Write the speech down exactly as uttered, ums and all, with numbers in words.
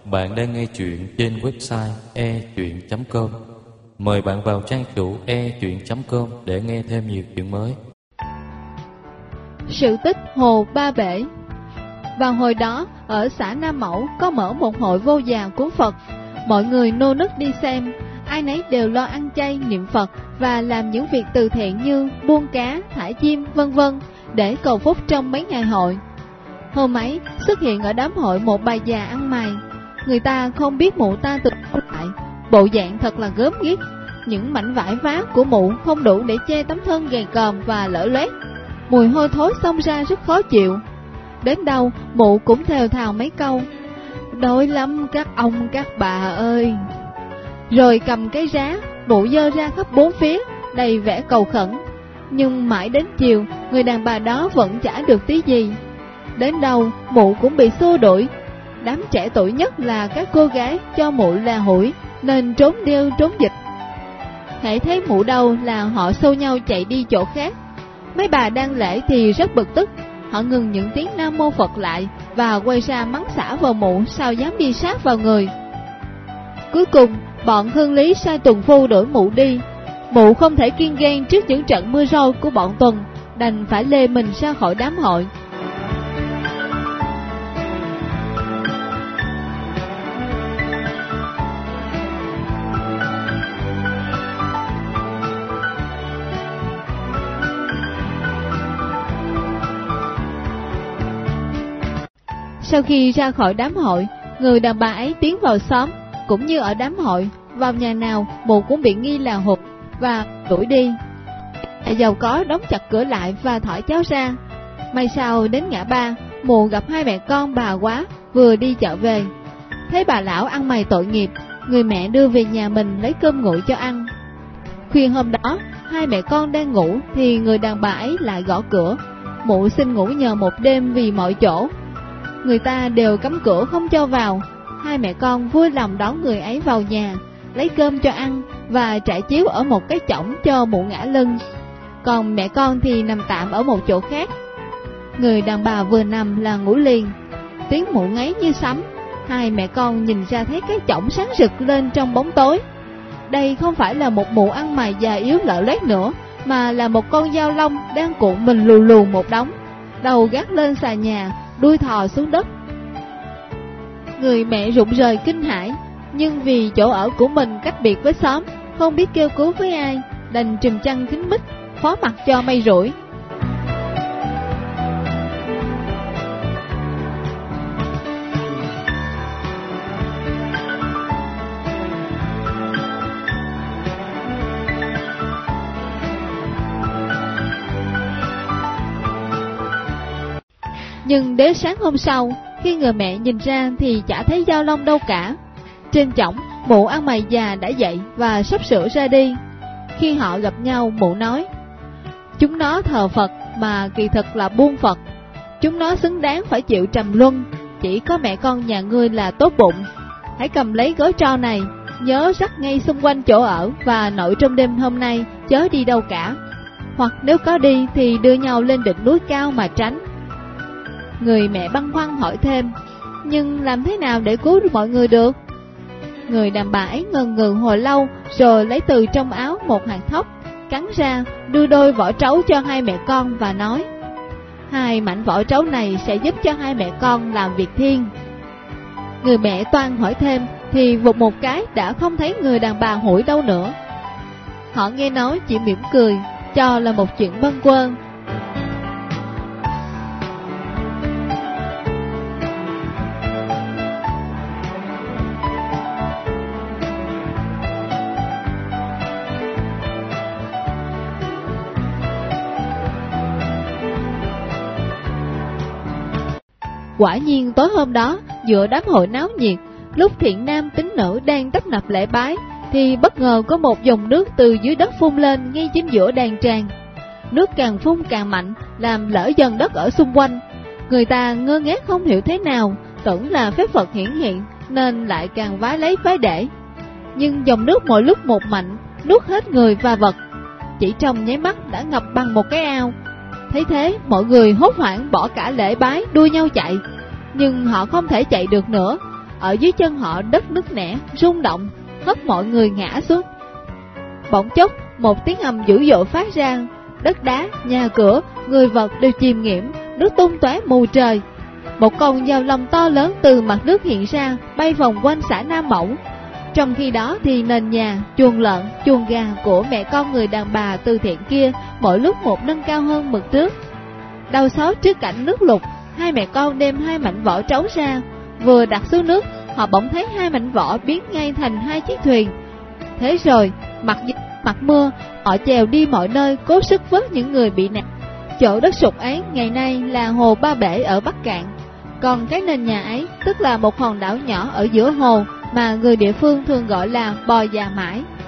Bạn đang nghe chuyện trên website e chuyện chấm com. Mời bạn vào trang chủ e chuyện chấm com để nghe thêm nhiều chuyện mới. Sự tích Hồ Ba Bể. Vào hồi đó, ở xã Nam Mẫu có mở một hội vô già cúng Phật. Mọi người nô nức đi xem, ai nấy đều lo ăn chay, niệm Phật và làm những việc từ thiện như buôn cá, thả chim, vân vân để cầu phúc trong mấy ngày hội. Hôm ấy xuất hiện ở đám hội một bà già ăn mày. Người ta không biết mụ ta từ đâu lại, bộ dạng thật là gớm ghiếc. Những mảnh vải vá của mụ không đủ để che tấm thân gầy còm và lở loét. Mùi hôi thối xông ra rất khó chịu. Đến đâu mụ cũng thều thào mấy câu: "Đói lắm các ông các bà ơi." Rồi cầm cái rá, mụ dơ ra khắp bốn phía, đầy vẻ cầu khẩn. Nhưng mãi đến chiều, người đàn bà đó vẫn chả được tí gì. Đến đâu mụ cũng bị xua đuổi. Đám trẻ tuổi nhất là các cô gái cho mụ là hủi, nên trốn điêu trốn dịch. Hễ thấy mụ đâu là họ xô nhau chạy đi chỗ khác. Mấy bà đang lễ thì rất bực tức. Họ ngừng những tiếng Nam Mô Phật lại và quay ra mắng xả vào mụ sao dám đi sát vào người. Cuối cùng bọn Hương Lý sai tuần phu đuổi mụ đi. Mụ không thể kiêng ghen trước những trận mưa roi của bọn Tuần, đành phải lê mình ra khỏi đám hội. Sau khi ra khỏi đám hội, người đàn bà ấy tiến vào xóm. Cũng như ở đám hội, vào nhà nào mụ cũng bị nghi là hụt và đuổi đi. Nhà giàu có đóng chặt cửa lại và thỏi cháo ra. May sao đến ngã ba, mụ gặp hai mẹ con bà Quá vừa đi chợ về. Thấy bà lão ăn mày tội nghiệp, người mẹ đưa về nhà mình lấy cơm nguội cho ăn. Khuya hôm đó, hai mẹ con đang ngủ thì người đàn bà ấy lại gõ cửa. Mụ xin ngủ nhờ một đêm vì mọi chỗ. Người ta đều cấm cửa không cho vào. Hai mẹ con vui lòng đón người ấy vào nhà, lấy cơm cho ăn và trải chiếu ở một cái chõng cho mụ ngã lưng. Còn mẹ con thì nằm tạm ở một chỗ khác. Người đàn bà vừa nằm là ngủ liền. Tiếng mụ ngáy như sấm. Hai mẹ con nhìn ra thấy cái chõng sáng rực lên trong bóng tối. Đây không phải là một mụ ăn mày già yếu lợ loét nữa, mà là một con dao long đang cuộn mình lù lù một đống, đầu gác lên xà nhà, đuôi thò xuống đất. Người mẹ rụng rời kinh hãi, nhưng vì chỗ ở của mình cách biệt với xóm, không biết kêu cứu với ai, đành trùm chăn kín mít, phó mặc cho may rủi. Nhưng đến sáng hôm sau, khi người mẹ nhìn ra thì chả thấy dao long đâu cả. Trên chõng, mụ ăn mày già đã dậy và sắp sửa ra đi. Khi họ gặp nhau, mụ nói: "Chúng nó thờ Phật mà kỳ thực là buôn Phật. Chúng nó xứng đáng phải chịu trầm luân. Chỉ có mẹ con nhà ngươi là tốt bụng. Hãy cầm lấy gói tro này, nhớ rắc ngay xung quanh chỗ ở và nội trong đêm hôm nay chớ đi đâu cả. Hoặc nếu có đi thì đưa nhau lên đỉnh núi cao mà tránh." Người mẹ băn khoăn hỏi thêm: "Nhưng làm thế nào để cứu được mọi người được?" Người đàn bà ấy ngần ngừ hồi lâu, rồi lấy từ trong áo một hạt thóc, cắn ra, đưa đôi vỏ trấu cho hai mẹ con và nói: "Hai mảnh vỏ trấu này sẽ giúp cho hai mẹ con làm việc thiên." Người mẹ toan hỏi thêm thì vụt một cái đã không thấy người đàn bà hủi đâu nữa. Họ nghe nói chỉ mỉm cười, cho là một chuyện bâng quơ. Quả nhiên tối hôm đó, giữa đám hội náo nhiệt, lúc thiện nam tín nữ đang tấp nập lễ bái, thì bất ngờ có một dòng nước từ dưới đất phun lên ngay chính giữa đàn tràng. Nước càng phun càng mạnh, làm lở dần đất ở xung quanh. Người ta ngơ ngác không hiểu thế nào, tưởng là phép Phật hiển hiện, nên lại càng vái lấy vái để. Nhưng dòng nước mỗi lúc một mạnh, nuốt hết người và vật. Chỉ trong nháy mắt đã ngập bằng một cái ao. Thấy thế, mọi người hốt hoảng bỏ cả lễ bái đua nhau chạy. Nhưng họ không thể chạy được nữa, ở dưới chân họ đất nứt nẻ, rung động, hất mọi người ngã xuống. Bỗng chốc, một tiếng ầm dữ dội phát ra, đất đá, nhà cửa, người vật đều chìm nghiễm, nước tung tóe mù trời. Một con dao long to lớn từ mặt nước hiện ra, bay vòng quanh xã Nam Mẫu. Trong khi đó thì nền nhà, chuồng lợn, chuồng gà của mẹ con người đàn bà từ thiện kia mỗi lúc một nâng cao hơn mực trước. Đau xót trước cảnh nước lụt, hai mẹ con đem hai mảnh vỏ trấu ra, vừa đặt xuống nước, họ bỗng thấy hai mảnh vỏ biến ngay thành hai chiếc thuyền. Thế rồi, mặt mặt mưa, họ chèo đi mọi nơi cố sức vớt những người bị nạn. Chỗ đất sụt ấy ngày nay là hồ Ba Bể ở Bắc Cạn, còn cái nền nhà ấy tức là một hòn đảo nhỏ ở giữa hồ mà người địa phương thường gọi là Bò Già Mãi.